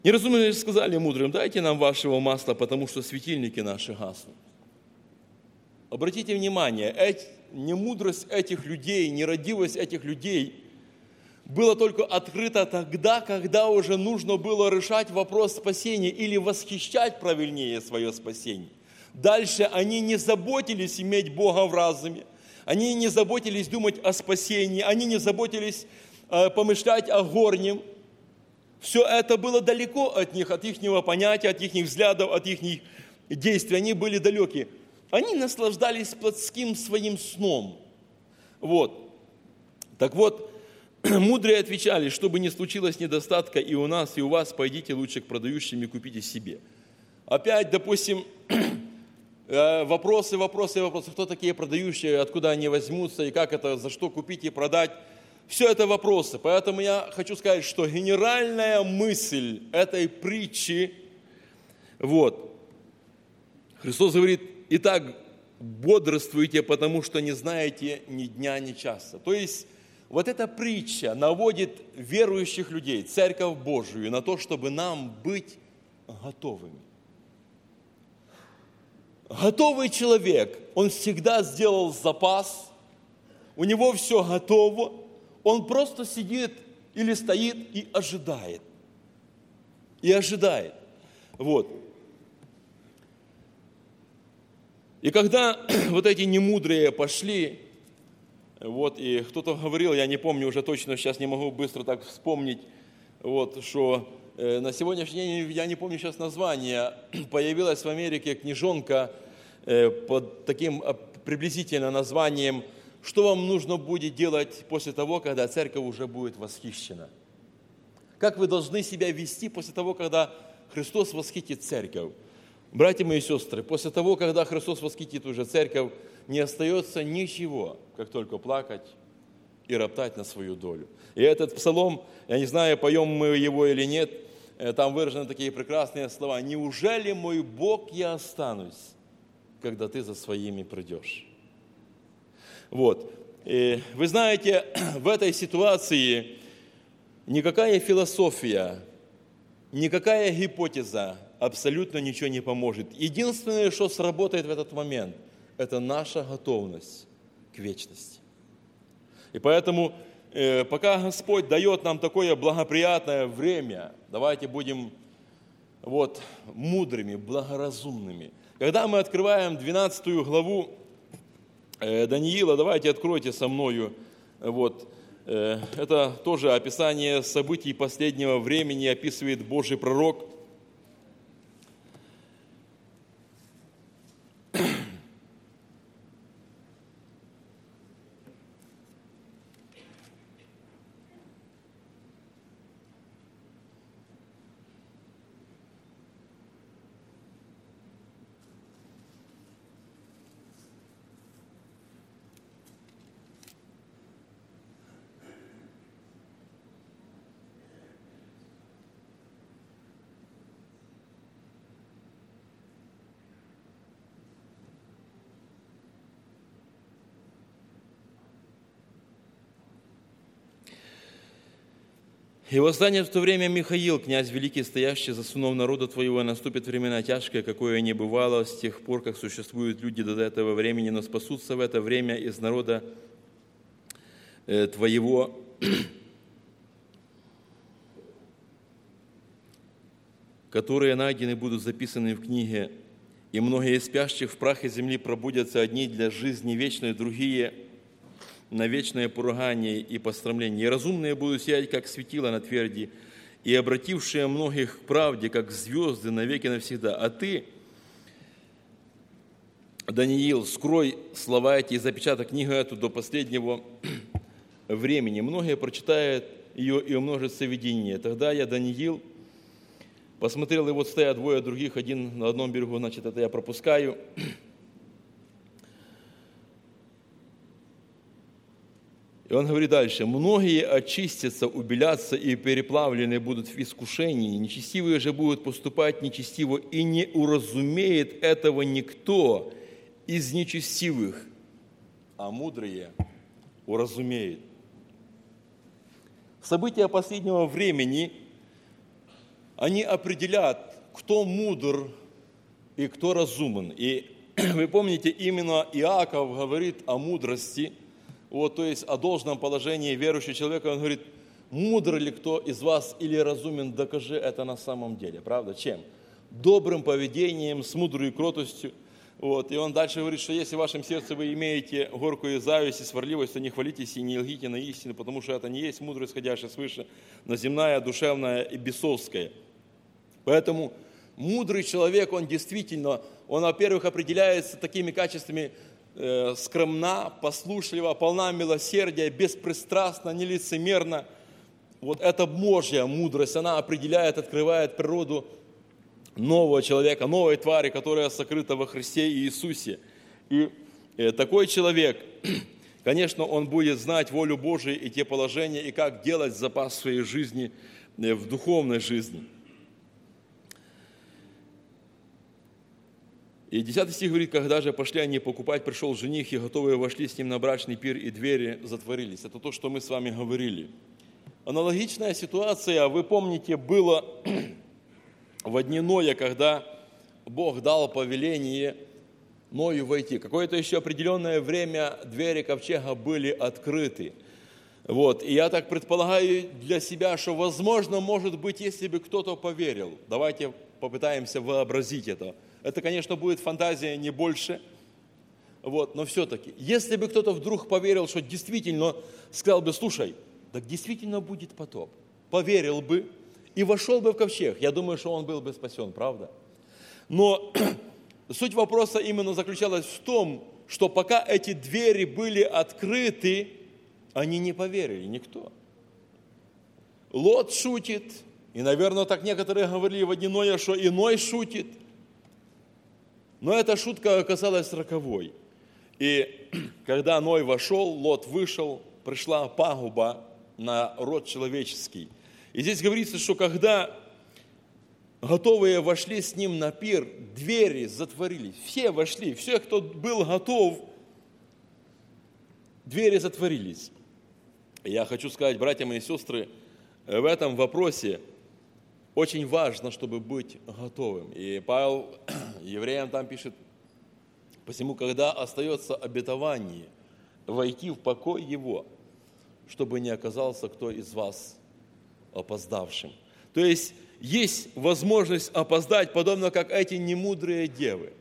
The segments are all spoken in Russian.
Неразумные сказали мудрым: дайте нам вашего масла, потому что светильники наши гаснут. Обратите внимание, немудрость этих людей, нерадивость этих людей была только открыта тогда, когда уже нужно было решать вопрос спасения или восхищать правильнее свое спасение. Дальше они не заботились иметь Бога в разуме, они не заботились думать о спасении, они не заботились помышлять о горнем. Все это было далеко от них, от их понятия, от их взглядов, от их действий. Они были далеки. Они наслаждались плотским своим сном. Вот. Так вот, мудрые отвечали: чтобы не случилось недостатка и у нас, и у вас, пойдите лучше к продающим и купите себе. Опять, допустим, вопросы. Кто такие продающие, откуда они возьмутся, и как это, за что купить и продать. Все это вопросы. Поэтому я хочу сказать, что генеральная мысль этой притчи, Христос говорит: итак, бодрствуйте, потому что не знаете ни дня, ни часа. То есть, вот эта притча наводит верующих людей, Церковь Божию, на то, чтобы нам быть готовыми. Готовый человек, он всегда сделал запас, у него все готово, он просто сидит или стоит и ожидает. И когда вот эти немудрые пошли, и кто-то говорил, я не помню уже точно, сейчас не могу быстро так вспомнить, что на сегодняшний день, я не помню сейчас название, появилась в Америке книжонка под таким приблизительно названием «Что вам нужно будет делать после того, когда церковь уже будет восхищена?» Как вы должны себя вести после того, когда Христос восхитит церковь? Братья мои и сестры, после того, когда Христос восхитит уже церковь, не остается ничего, как только плакать и роптать на свою долю. И этот псалом, я не знаю, поем мы его или нет, там выражены такие прекрасные слова: «Неужели, мой Бог, я останусь, когда ты за своими придешь?» И вы знаете, в этой ситуации никакая философия, никакая гипотеза абсолютно ничего не поможет. Единственное, что сработает в этот момент, это наша готовность к вечности. И поэтому, пока Господь дает нам такое благоприятное время, давайте будем мудрыми, благоразумными. Когда мы открываем 12 главу Даниила, давайте откройте со мною. Это тоже описание событий последнего времени, описывает Божий пророк. «И восстанет в то время Михаил, князь великий, стоящий за сынов народа твоего, и наступит времена тяжкое, какое не бывало с тех пор, как существуют люди до этого времени, но спасутся в это время из народа твоего, которые найдены будут записаны в книге, и многие из спящих в прахе земли пробудятся, одни для жизни вечной, другие на вечное поругание и пострамление. И разумные будут сиять, как светило на тверди, и обратившие многих к правде, как звезды навеки навсегда. А ты, Даниил, скрой слова эти и запечатай книгу эту до последнего времени. Многие прочитают ее и умножится видение. Тогда я, Даниил, посмотрел, и вот стоят двое других, один на одном берегу, значит, это я пропускаю. И он говорит дальше: «Многие очистятся, убелятся и переплавлены будут в искушении, нечестивые же будут поступать нечестиво, и не уразумеет этого никто из нечестивых, а мудрые уразумеют». События последнего времени, они определят, кто мудр и кто разумен. И вы помните, именно Иаков говорит о мудрости, то есть о должном положении верующего человека. Он говорит: мудр ли кто из вас или разумен, докажи это на самом деле. Правда? Чем? Добрым поведением, с мудрой кротостью. И он дальше говорит, что если в вашем сердце вы имеете горькую зависть и сварливость, то не хвалитесь и не лгите на истину, потому что это не есть мудрость, исходящая свыше, но земная, душевная и бесовская. Поэтому мудрый человек, он действительно, он, во-первых, определяется такими качествами: скромна, послушлива, полна милосердия, беспристрастна, нелицемерна. Это Божья мудрость, она определяет, открывает природу нового человека, новой твари, которая сокрыта во Христе Иисусе. И такой человек, конечно, он будет знать волю Божию и те положения, и как делать запас своей жизни в духовной жизни. И 10 стих говорит: когда же пошли они покупать, пришел жених, и готовые вошли с ним на брачный пир, и двери затворились. Это то, что мы с вами говорили. Аналогичная ситуация, вы помните, была в дни Ноя, когда Бог дал повеление Ною войти. Какое-то еще определенное время двери ковчега были открыты. И я так предполагаю для себя, что возможно, может быть, если бы кто-то поверил. Давайте попытаемся вообразить это. Это, конечно, будет фантазия, не больше. Но все-таки, если бы кто-то вдруг поверил, что действительно, сказал бы: слушай, так действительно будет потоп. Поверил бы и вошел бы в ковчег. Я думаю, что он был бы спасен, правда? Но суть вопроса именно заключалась в том, что пока эти двери были открыты, они не поверили, никто. Лот шутит, и, наверное, так некоторые говорили в дни Ноя, что иной шутит. Но эта шутка оказалась роковой. И когда Ной вошел, Лот вышел, пришла пагуба на род человеческий. И здесь говорится, что когда готовые вошли с ним на пир, двери затворились. Все вошли, все, кто был готов, двери затворились. И я хочу сказать, братья мои и сестры, в этом вопросе очень важно, чтобы быть готовым. И Павел евреям там пишет: посему, когда остается обетование войти в покой его, чтобы не оказался кто из вас опоздавшим. То есть возможность опоздать, подобно как эти немудрые девы,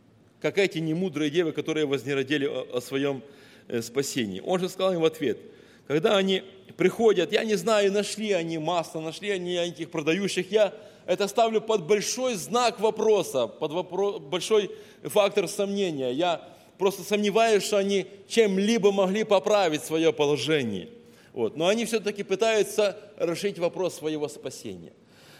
которые вознеродили о своем спасении. Он же сказал им в ответ: когда они приходят, я не знаю, нашли они масло, нашли они этих продающих, я это ставлю под большой знак вопроса, под большой фактор сомнения. Я просто сомневаюсь, что они чем-либо могли поправить свое положение. Но они все-таки пытаются решить вопрос своего спасения.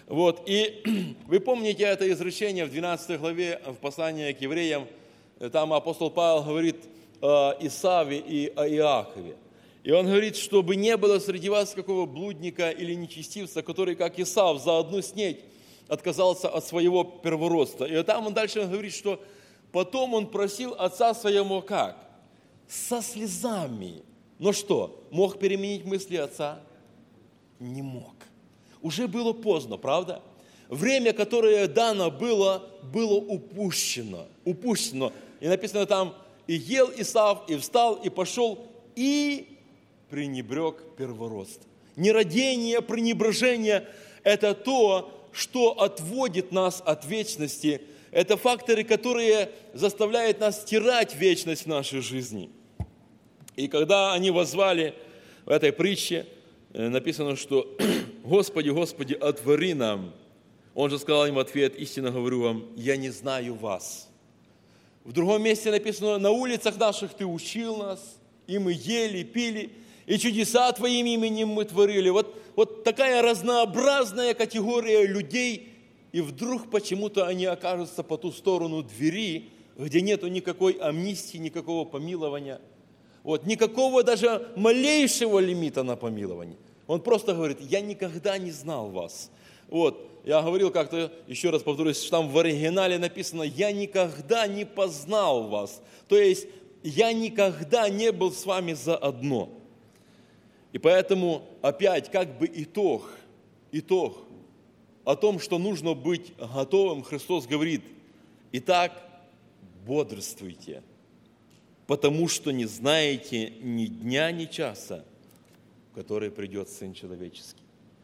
И вы помните это изречение в 12 главе в послании к евреям, там апостол Павел говорит о Исаве и о Иакове. И он говорит, чтобы не было среди вас какого блудника или нечестивца, который, как Исав, за одну снеть отказался от своего первородства. И там он дальше говорит, что потом он просил отца своему как? Со слезами. Но что, мог переменить мысли отца? Не мог. Уже было поздно, правда? Время, которое дано было упущено. И написано там: и ел Исав, и встал, и пошел, и пренебрег первородство. Нерадение, пренебрежение – это то, что отводит нас от вечности. Это факторы, которые заставляют нас стирать вечность в нашей жизни. И когда они воззвали в этой притче, написано, что «Господи, Господи, отвори нам». Он же сказал им в ответ: истинно говорю вам, я не знаю вас. В другом месте написано: на улицах наших ты учил нас, и мы ели, пили, и чудеса Твоим именем мы творили. Вот такая разнообразная категория людей, и вдруг почему-то они окажутся по ту сторону двери, где нету никакой амнистии, никакого помилования, никакого даже малейшего лимита на помилование. Он просто говорит: я никогда не знал вас. Я говорил как-то, еще раз повторюсь, что там в оригинале написано: я никогда не познал вас. То есть, я никогда не был с вами заодно. И поэтому, опять, как бы итог о том, что нужно быть готовым, Христос говорит: «Итак, бодрствуйте, потому что не знаете ни дня, ни часа, в который придет Сын Человеческий».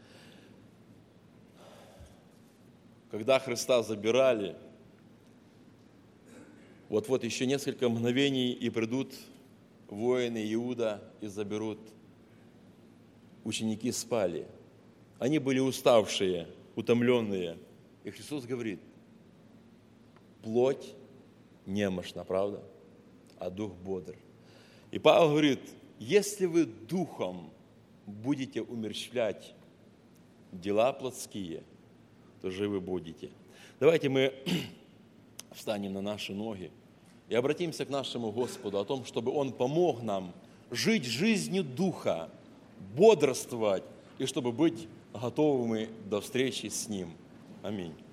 Когда Христа забирали, вот еще несколько мгновений, и придут воины Иуда и заберут. Ученики спали. Они были уставшие, утомленные. И Христос говорит: плоть немощна, правда? А дух бодр. И Павел говорит: если вы духом будете умерщвлять дела плотские, то живы будете. Давайте мы встанем на наши ноги и обратимся к нашему Господу о том, чтобы Он помог нам жить жизнью Духа, бодрствовать, и чтобы быть готовыми до встречи с Ним. Аминь.